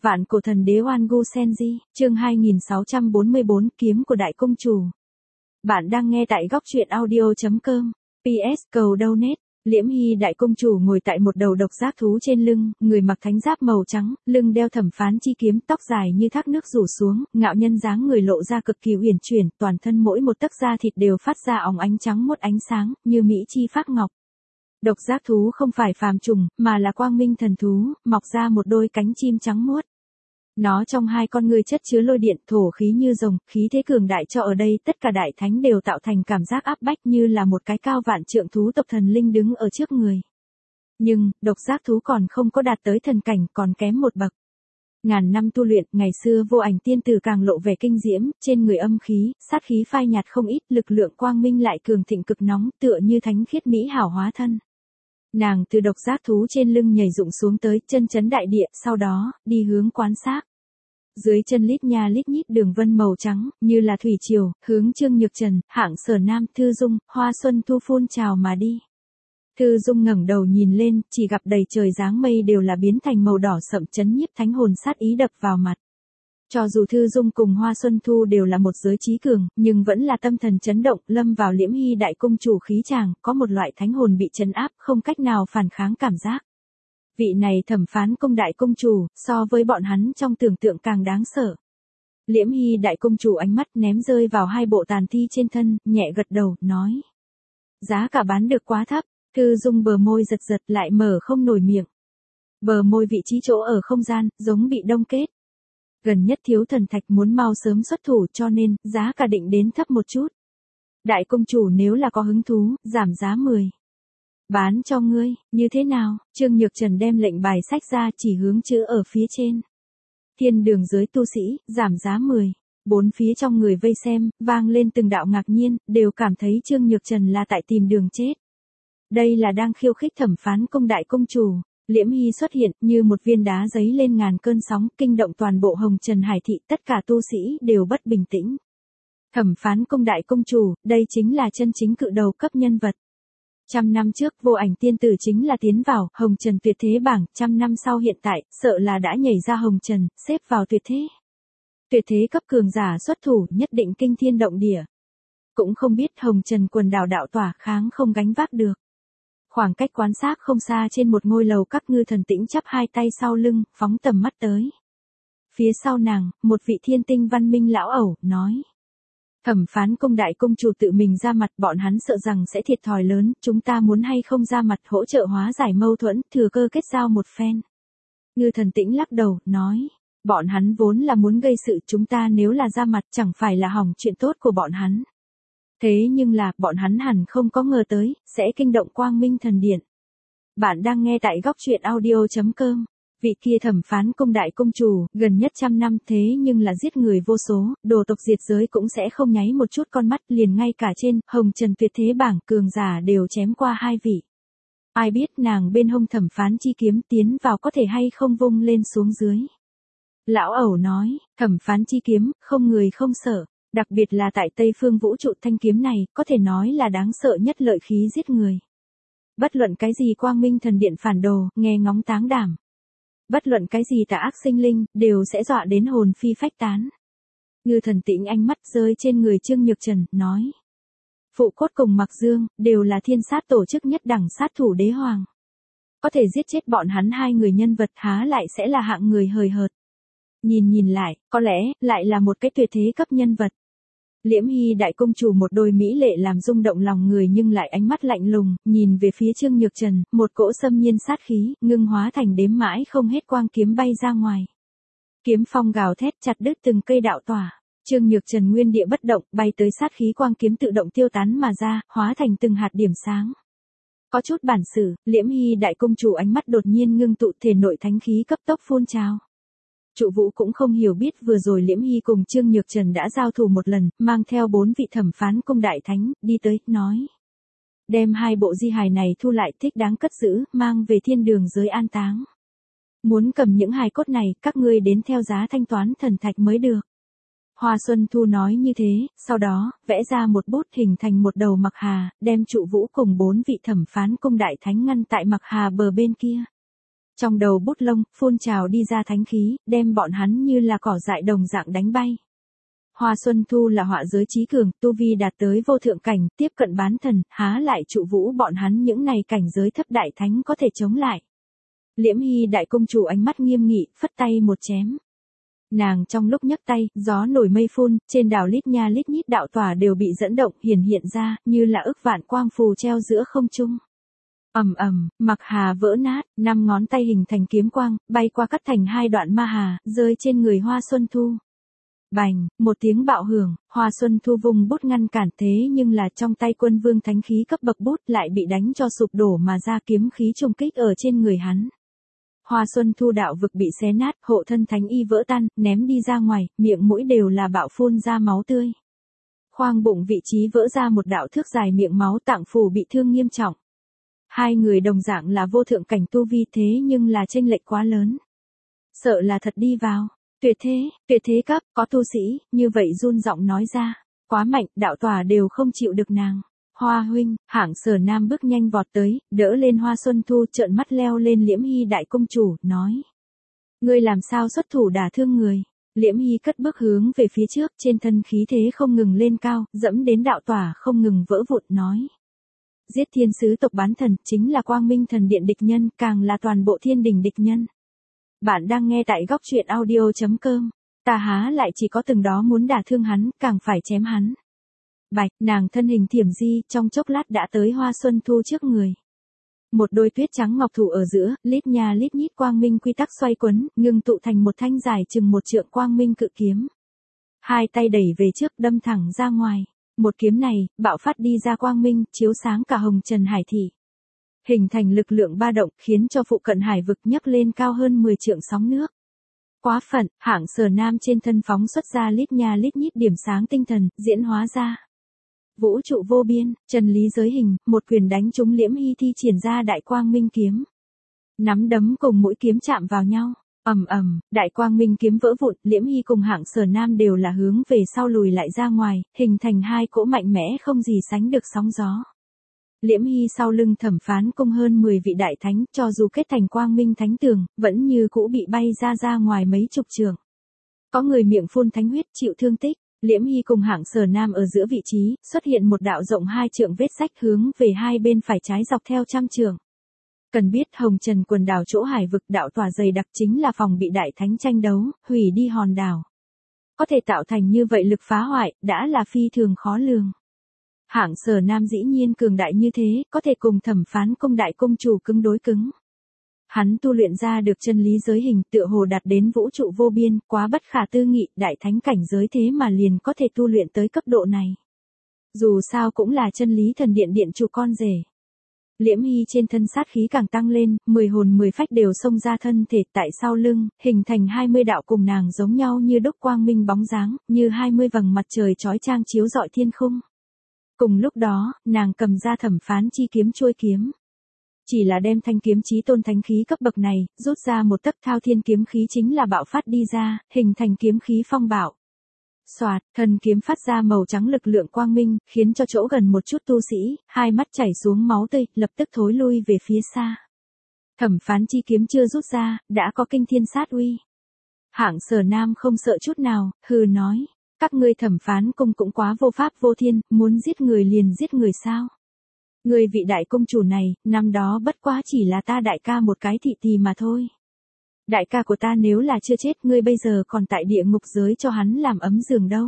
Vạn cổ thần đế Oan Gu Senji, chương 2644 kiếm của đại công chủ. Bạn đang nghe tại góc truyện audio.com. PS cầu donate. Liễm Hy đại công chủ ngồi tại một đầu độc giác thú trên lưng, người mặc thánh giáp màu trắng, lưng đeo thẩm phán chi kiếm, tóc dài như thác nước rủ xuống, ngạo nhân dáng người lộ ra cực kỳ uyển chuyển, toàn thân mỗi một tấc da thịt đều phát ra óng ánh trắng muốt ánh sáng, như mỹ chi phát ngọc. Độc giác thú không phải phàm trùng, mà là quang minh thần thú, mọc ra một đôi cánh chim trắng muốt. Nó trong hai con ngươi chất chứa lôi điện, thổ khí như rồng, khí thế cường đại cho ở đây tất cả đại thánh đều tạo thành cảm giác áp bách như là một cái cao vạn trượng thú tộc thần linh đứng ở trước người. Nhưng, độc giác thú còn không có đạt tới thần cảnh, còn kém một bậc. Ngàn năm tu luyện, ngày xưa Vô Ảnh tiên tử càng lộ vẻ kinh diễm, trên người âm khí, sát khí phai nhạt không ít, lực lượng quang minh lại cường thịnh cực nóng, tựa như thánh khiết mỹ hảo hóa thân. Nàng từ độc giác thú trên lưng nhảy rụng xuống tới, chân chấn đại địa, sau đó, đi hướng quán xác. Dưới chân lít nha lít nhít đường vân màu trắng, như là thủy triều, hướng Trương Nhược Trần, Hạng Sở Nam, Thư Dung, Hoa Xuân Thu phun trào mà đi. Thư Dung ngẩng đầu nhìn lên, chỉ gặp đầy trời dáng mây đều là biến thành màu đỏ sậm, chấn nhiếp thánh hồn sát ý đập vào mặt. Cho dù Thư Dung cùng Hoa Xuân Thu đều là một giới trí cường, nhưng vẫn là tâm thần chấn động, lâm vào Liễm Hy đại công chủ khí tràng, có một loại thánh hồn bị trấn áp, không cách nào phản kháng cảm giác. Vị này thẩm phán công đại công chủ, so với bọn hắn trong tưởng tượng càng đáng sợ. Liễm Hy đại công chủ ánh mắt ném rơi vào hai bộ tàn thi trên thân, nhẹ gật đầu, nói. Giá cả bán được quá thấp. Thư Dung bờ môi giật giật lại mở không nổi miệng. Bờ môi vị trí chỗ ở không gian, giống bị đông kết. Gần nhất thiếu thần thạch muốn mau sớm xuất thủ cho nên, giá cả định đến thấp một chút. Đại công chủ nếu là có hứng thú, giảm giá 10. Bán cho ngươi, như thế nào? Trương Nhược Trần đem lệnh bài sách ra chỉ hướng chữ ở phía trên. Thiên đường giới tu sĩ, giảm giá 10. Bốn phía trong người vây xem, vang lên từng đạo ngạc nhiên, đều cảm thấy Trương Nhược Trần là tại tìm đường chết. Đây là đang khiêu khích thẩm phán công đại công chủ. Liễm Hy xuất hiện như một viên đá giấy lên ngàn cơn sóng, kinh động toàn bộ Hồng Trần Hải thị, tất cả tu sĩ đều bất bình tĩnh. Thẩm phán công đại công chủ, đây chính là chân chính cự đầu cấp nhân vật. 100 năm trước Vô Ảnh tiên tử chính là tiến vào Hồng Trần tuyệt thế bảng, 100 năm sau hiện tại, sợ là đã nhảy ra Hồng Trần, xếp vào tuyệt thế. Tuyệt thế cấp cường giả xuất thủ nhất định kinh thiên động địa. Cũng không biết Hồng Trần quần đảo đạo tỏa kháng không gánh vác được. Khoảng cách quán xác không xa trên một ngôi lầu các ngư thần tĩnh chắp hai tay sau lưng, phóng tầm mắt tới. Phía sau nàng, một vị thiên tinh văn minh lão ẩu, nói. Thẩm phán công đại công chủ tự mình ra mặt, bọn hắn sợ rằng sẽ thiệt thòi lớn, chúng ta muốn hay không ra mặt hỗ trợ hóa giải mâu thuẫn, thừa cơ kết giao một phen. Ngư thần tĩnh lắc đầu, nói. Bọn hắn vốn là muốn gây sự, chúng ta nếu là ra mặt chẳng phải là hỏng chuyện tốt của bọn hắn. Thế nhưng là, bọn hắn hẳn không có ngờ tới, sẽ kinh động quang minh thần điện. Bạn đang nghe tại góc truyện audio.com. Vị kia thẩm phán công đại công chủ, gần nhất 100 năm thế nhưng là giết người vô số, đồ tộc diệt giới cũng sẽ không nháy một chút con mắt, liền ngay cả trên Hồng Trần tuyệt thế bảng cường giả đều chém qua hai vị. Ai biết nàng bên hông thẩm phán chi kiếm tiến vào có thể hay không vung lên xuống dưới. Lão ẩu nói, thẩm phán chi kiếm, không người không sợ. Đặc biệt là tại Tây Phương vũ trụ thanh kiếm này, có thể nói là đáng sợ nhất lợi khí giết người. Bất luận cái gì quang minh thần điện phản đồ, nghe ngóng táng đảm. Bất luận cái gì tà ác sinh linh, đều sẽ dọa đến hồn phi phách tán. Ngư thần tĩnh ánh mắt rơi trên người Trương Nhược Trần, nói. Phụ cốt cùng Mặc Dương, đều là thiên sát tổ chức nhất đẳng sát thủ đế hoàng. Có thể giết chết bọn hắn hai người nhân vật há lại sẽ là hạng người hời hợt. Nhìn lại, có lẽ, lại là một cái tuyệt thế cấp nhân vật. Liễm Hy đại công chủ một đôi mỹ lệ làm rung động lòng người nhưng lại ánh mắt lạnh lùng, nhìn về phía Trương Nhược Trần, một cỗ xâm nhiên sát khí, ngưng hóa thành đếm mãi không hết quang kiếm bay ra ngoài. Kiếm phong gào thét chặt đứt từng cây đạo tỏa. Trương Nhược Trần nguyên địa bất động, bay tới sát khí quang kiếm tự động tiêu tán mà ra, hóa thành từng hạt điểm sáng. Có chút bản sự, Liễm Hy đại công chủ ánh mắt đột nhiên ngưng tụ, thể nội thánh khí cấp tốc phun trào. Trụ Vũ cũng không hiểu biết vừa rồi Liễm Hy cùng Trương Nhược Trần đã giao thủ một lần, mang theo 4 vị thẩm phán công đại thánh, đi tới, nói. Đem hai bộ di hài này thu lại thích đáng cất giữ, mang về thiên đường giới an táng. Muốn cầm những hài cốt này, các ngươi đến theo giá thanh toán thần thạch mới được. Hoa Xuân Thu nói như thế, sau đó, vẽ ra một bút hình thành một đầu Mặc Hà, đem Trụ Vũ cùng 4 vị thẩm phán công đại thánh ngăn tại Mặc Hà bờ bên kia. Trong đầu bút lông, phun trào đi ra thánh khí, đem bọn hắn như là cỏ dại đồng dạng đánh bay. Hoa Xuân Thu là họa giới trí cường, tu vi đạt tới vô thượng cảnh, tiếp cận bán thần, há lại trụ vũ bọn hắn những này cảnh giới thấp đại thánh có thể chống lại. Liễm Hy đại công chủ ánh mắt nghiêm nghị, phất tay một chém. Nàng trong lúc nhấc tay, gió nổi mây phun, trên đảo lít nha lít nhít đạo tỏa đều bị dẫn động, hiện ra, như là ức vạn quang phù treo giữa không trung. Ầm ầm, mặc hà vỡ nát, 5 ngón tay hình thành kiếm quang, bay qua cắt thành 2 đoạn ma hà, rơi trên người Hoa Xuân Thu. Bành, một tiếng bạo hưởng, Hoa Xuân Thu vùng bút ngăn cản thế nhưng là trong tay quân vương thánh khí cấp bậc bút lại bị đánh cho sụp đổ mà ra kiếm khí trùng kích ở trên người hắn. Hoa Xuân Thu đạo vực bị xé nát, hộ thân thánh y vỡ tan, ném đi ra ngoài, miệng mũi đều là bạo phun ra máu tươi. Khoang bụng vị trí vỡ ra một đạo thước dài miệng máu, tạng phủ bị thương nghiêm trọng. Hai người đồng dạng là vô thượng cảnh tu vi thế nhưng là chênh lệch quá lớn. Sợ là thật đi vào. Tuyệt thế cấp, có tu sĩ, như vậy run giọng nói ra. Quá mạnh, đạo tòa đều không chịu được nàng. Hoa huynh, Hạng Sở Nam bước nhanh vọt tới, đỡ lên Hoa Xuân Thu, trợn mắt leo lên Liễm Hy đại công chủ, nói. Ngươi làm sao xuất thủ đả thương người? Liễm Hy cất bước hướng về phía trước, trên thân khí thế không ngừng lên cao, dẫm đến đạo tòa không ngừng vỡ vụn, nói. Giết thiên sứ tộc bán thần, chính là Quang Minh thần điện địch nhân, càng là toàn bộ thiên đình địch nhân. Bạn đang nghe tại góc truyện audio.com. Ta há lại chỉ có từng đó muốn đả thương hắn, càng phải chém hắn. Bạch, nàng thân hình thiểm di, trong chốc lát đã tới Hoa Xuân Thu trước người. Một đôi tuyết trắng ngọc thủ ở giữa, lít nha lít nhít quang minh quy tắc xoay quấn, ngưng tụ thành một thanh dài chừng 1 trượng quang minh cự kiếm. Hai tay đẩy về trước, đâm thẳng ra ngoài. Một kiếm này, bạo phát đi ra quang minh, chiếu sáng cả hồng trần hải thị. Hình thành lực lượng ba động, khiến cho phụ cận hải vực nhấc lên cao hơn 10 trượng sóng nước. Quá phận, Hạng Sở Nam trên thân phóng xuất ra lít nha lít nhít điểm sáng tinh thần, diễn hóa ra. Vũ trụ vô biên, chân lý giới hình, một quyền đánh trúng Liễm Hy thi triển ra đại quang minh kiếm. Nắm đấm cùng mũi kiếm chạm vào nhau. Ầm ầm, đại quang minh kiếm vỡ vụn, Liễm Hy cùng Hạng Sở Nam đều là hướng về sau lùi lại ra ngoài, hình thành hai cỗ mạnh mẽ không gì sánh được sóng gió. Liễm Hy sau lưng Thẩm Phán Cung hơn 10 vị đại thánh, cho dù kết thành quang minh thánh tường, vẫn như cũ bị bay ra ngoài mấy chục trường. Có người miệng phun thánh huyết chịu thương tích, Liễm Hy cùng Hạng Sở Nam ở giữa vị trí, xuất hiện một đạo rộng 2 trượng vết rách hướng về hai bên phải trái dọc theo 100 trường. Cần biết Hồng Trần quần đảo chỗ hải vực đạo tòa dày đặc chính là phòng bị đại thánh tranh đấu, hủy đi hòn đảo. Có thể tạo thành như vậy lực phá hoại, đã là phi thường khó lường. Hạng Sở Nam dĩ nhiên cường đại như thế, có thể cùng Thẩm Phán Cung đại công chủ cứng đối cứng. Hắn tu luyện ra được chân lý giới hình, tựa hồ đạt đến vũ trụ vô biên, quá bất khả tư nghị, đại thánh cảnh giới thế mà liền có thể tu luyện tới cấp độ này. Dù sao cũng là chân lý thần điện điện chủ con rể. Liễm Hy trên thân sát khí càng tăng lên, 10 hồn 10 phách đều xông ra thân thể tại sau lưng, hình thành 20 đạo cùng nàng giống nhau như đúc quang minh bóng dáng, như 20 vầng mặt trời chói chang chiếu rọi thiên khung. Cùng lúc đó, nàng cầm ra Thẩm Phán chi kiếm chuôi kiếm. Chỉ là đem thanh kiếm chí tôn thánh khí cấp bậc này, rút ra một tấc thao thiên kiếm khí chính là bạo phát đi ra, hình thành kiếm khí phong bạo. Soạt, thần kiếm phát ra màu trắng lực lượng quang minh, khiến cho chỗ gần một chút tu sĩ, hai mắt chảy xuống máu tươi, lập tức thối lui về phía xa. Thẩm Phán chi kiếm chưa rút ra, đã có kinh thiên sát uy. Hạng Sở Nam không sợ chút nào, hừ nói, các ngươi Thẩm Phán Cung cũng quá vô pháp vô thiên, muốn giết người liền giết người sao? Người vị đại công chủ này, năm đó bất quá chỉ là ta đại ca một cái thị tỳ mà thôi. Đại ca của ta nếu là chưa chết, ngươi bây giờ còn tại địa ngục giới cho hắn làm ấm giường đâu.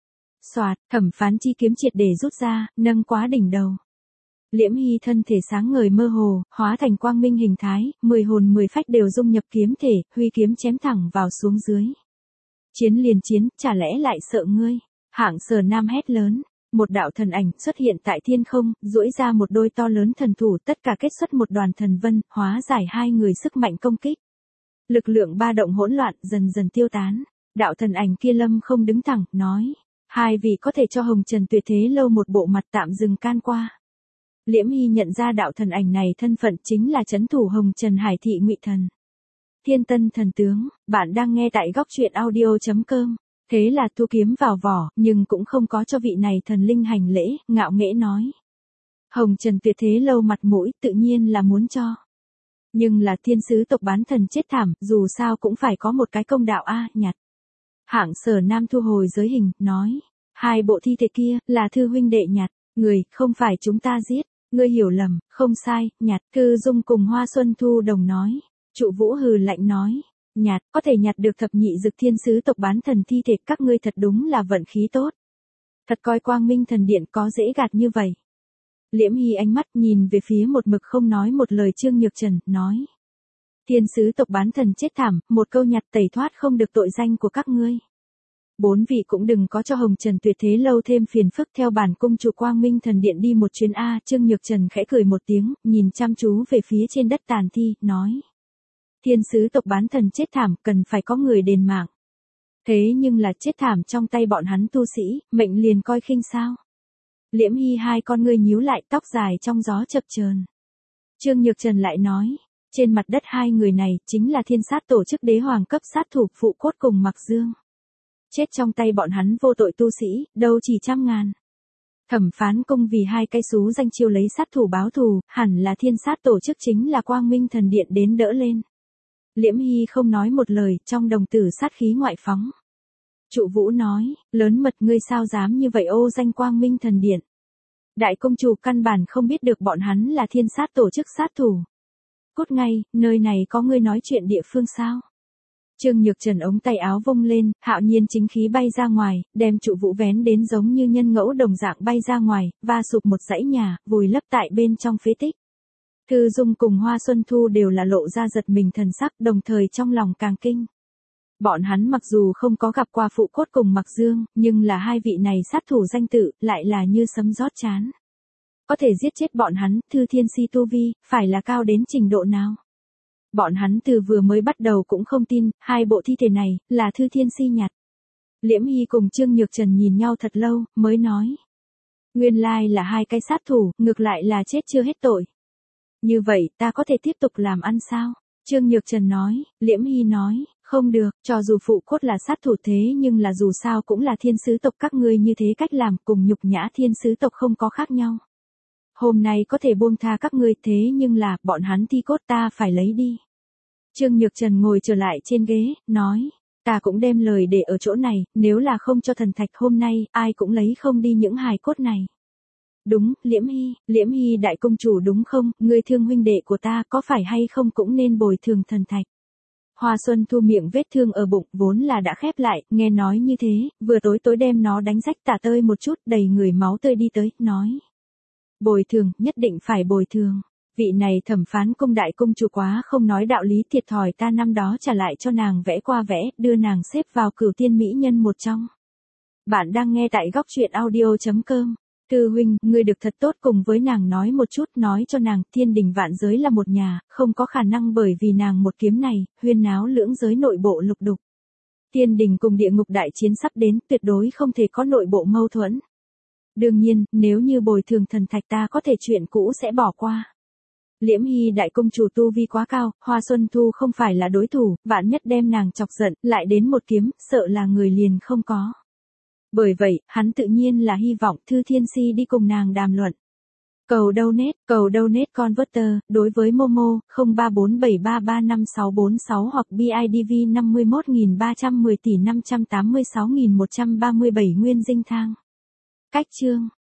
Soạt, Thẩm Phán chi kiếm triệt để rút ra, nâng quá đỉnh đầu. Liễm Hy thân thể sáng ngời mơ hồ, hóa thành quang minh hình thái, 10 hồn 10 phách đều dung nhập kiếm thể, huy kiếm chém thẳng vào xuống dưới. Chiến liền chiến, chả lẽ lại sợ ngươi? Hạng Sở Nam hét lớn. Một đạo thần ảnh xuất hiện tại thiên không, duỗi ra một đôi to lớn thần thủ, tất cả kết xuất một đoàn thần vân, hóa giải hai người sức mạnh công kích. Lực lượng ba động hỗn loạn dần dần tiêu tán. Đạo thần ảnh kia lâm không đứng thẳng, nói. Hai vị có thể cho Hồng Trần Tuyệt Thế Lâu một bộ mặt tạm dừng can qua. Liễm Hy nhận ra đạo thần ảnh này thân phận chính là trấn thủ Hồng Trần Hải thị Ngụy Thần. Thiên Tân thần tướng, bạn đang nghe tại góc truyện audio.com. Thế là thu kiếm vào vỏ, nhưng cũng không có cho vị này thần linh hành lễ, ngạo nghễ nói. Hồng Trần Tuyệt Thế Lâu mặt mũi tự nhiên là muốn cho. Nhưng là thiên sứ tộc bán thần chết thảm, dù sao cũng phải có một cái công đạo a, nhặt. Hạng Sở Nam thu hồi giới hình, nói. Hai bộ thi thể kia, là Thư huynh đệ nhặt. Người, không phải chúng ta giết. Ngươi hiểu lầm, không sai, nhặt. Thư Dung cùng Hoa Xuân Thu đồng nói. Trụ Vũ hừ lạnh nói. Nhặt, có thể nhặt được thập nhị dực thiên sứ tộc bán thần thi thể, các ngươi thật đúng là vận khí tốt. Thật coi Quang Minh thần điện có dễ gạt như vậy. Liễm Hy ánh mắt nhìn về phía một mực không nói một lời Trương Nhược Trần, nói. Thiên sứ tộc bán thần chết thảm, một câu nhặt tẩy thoát không được tội danh của các ngươi. Bốn vị cũng đừng có cho Hồng Trần Tuyệt Thế lâu thêm phiền phức, theo bản cung chủ Quang Minh thần điện đi một chuyến a. Trương Nhược Trần khẽ cười một tiếng, nhìn chăm chú về phía trên đất tàn thi, nói. Thiên sứ tộc bán thần chết thảm, cần phải có người đền mạng. Thế nhưng là chết thảm trong tay bọn hắn tu sĩ, mệnh liền coi khinh sao. Liễm Hy hai con ngươi nhíu lại, tóc dài trong gió chập chờn. Trương Nhược Trần lại nói, trên mặt đất hai người này chính là thiên sát tổ chức đế hoàng cấp sát thủ Phụ Cốt cùng Mặc Dương. Chết trong tay bọn hắn vô tội tu sĩ, đâu chỉ trăm ngàn. Thẩm phán cung vì hai cái xú danh chiêu lấy sát thủ báo thù, hẳn là thiên sát tổ chức chính là Quang Minh thần điện đến đỡ lên. Liễm Hy không nói một lời, trong đồng tử sát khí ngoại phóng. Trụ Vũ nói, lớn mật ngươi sao dám như vậy ô danh Quang Minh thần điện. Đại công chủ căn bản không biết được bọn hắn là thiên sát tổ chức sát thủ. Cút ngay, nơi này có ngươi nói chuyện địa phương sao? Trương Nhược Trần ống tay áo vung lên, hạo nhiên chính khí bay ra ngoài, đem Trụ Vũ vén đến giống như nhân ngẫu đồng dạng bay ra ngoài, va sụp một dãy nhà, vùi lấp tại bên trong phế tích. Thư Dung cùng Hoa Xuân Thu đều là lộ ra giật mình thần sắc, đồng thời trong lòng càng kinh. Bọn hắn mặc dù không có gặp qua Phụ Cốt cùng Mặc Dương, nhưng là hai vị này sát thủ danh tự, lại là như sấm rót chán. Có thể giết chết bọn hắn, Thư Thiên Si tu vi, phải là cao đến trình độ nào? Bọn hắn từ vừa mới bắt đầu cũng không tin, hai bộ thi thể này, là Thư Thiên Si nhặt. Liễm Hy cùng Trương Nhược Trần nhìn nhau thật lâu, mới nói. Nguyên lai là hai cái sát thủ, ngược lại là chết chưa hết tội. Như vậy, ta có thể tiếp tục làm ăn sao? Trương Nhược Trần nói, Liễm Hy nói, không được, cho dù Phụ Cốt là sát thủ thế nhưng là dù sao cũng là thiên sứ tộc, các ngươi như thế cách làm cùng nhục nhã thiên sứ tộc không có khác nhau. Hôm nay có thể buông tha các ngươi thế nhưng là, bọn hắn thi cốt ta phải lấy đi. Trương Nhược Trần ngồi trở lại trên ghế, nói, ta cũng đem lời để ở chỗ này, nếu là không cho thần thạch hôm nay, ai cũng lấy không đi những hài cốt này. Đúng, Liễm Hy đại công chủ đúng không, ngươi thương huynh đệ của ta có phải hay không cũng nên bồi thường thần thạch. Hoa Xuân Thu miệng vết thương ở bụng vốn là đã khép lại, nghe nói như thế, vừa tối đem nó đánh rách tả tơi một chút, đầy người máu tươi đi tới, nói. Bồi thường, nhất định phải bồi thường. Vị này thẩm phán cung đại công chủ quá không nói đạo lý, thiệt thòi ta năm đó trả lại cho nàng vẽ qua vẽ, đưa nàng xếp vào cửu tiên mỹ nhân một trong. Bạn đang nghe tại góc truyện audio.com. Thư huynh, ngươi được thật tốt cùng với nàng nói một chút, nói cho nàng, thiên đình vạn giới là một nhà, không có khả năng bởi vì nàng một kiếm này, huyên náo lưỡng giới nội bộ lục đục. Thiên đình cùng địa ngục đại chiến sắp đến, tuyệt đối không thể có nội bộ mâu thuẫn. Đương nhiên, nếu như bồi thường thần thạch ta có thể chuyện cũ sẽ bỏ qua. Liễm Hy đại công chủ tu vi quá cao, Hoa Xuân Thu không phải là đối thủ, vạn nhất đem nàng chọc giận, lại đến một kiếm, sợ là người liền không có. Bởi vậy, hắn tự nhiên là hy vọng Thư Thiên Si đi cùng nàng đàm luận. Cầu donate converter, đối với Momo, 0347335646 hoặc BIDV 51310 tỷ 586.137 nguyên dinh thang. Cách chương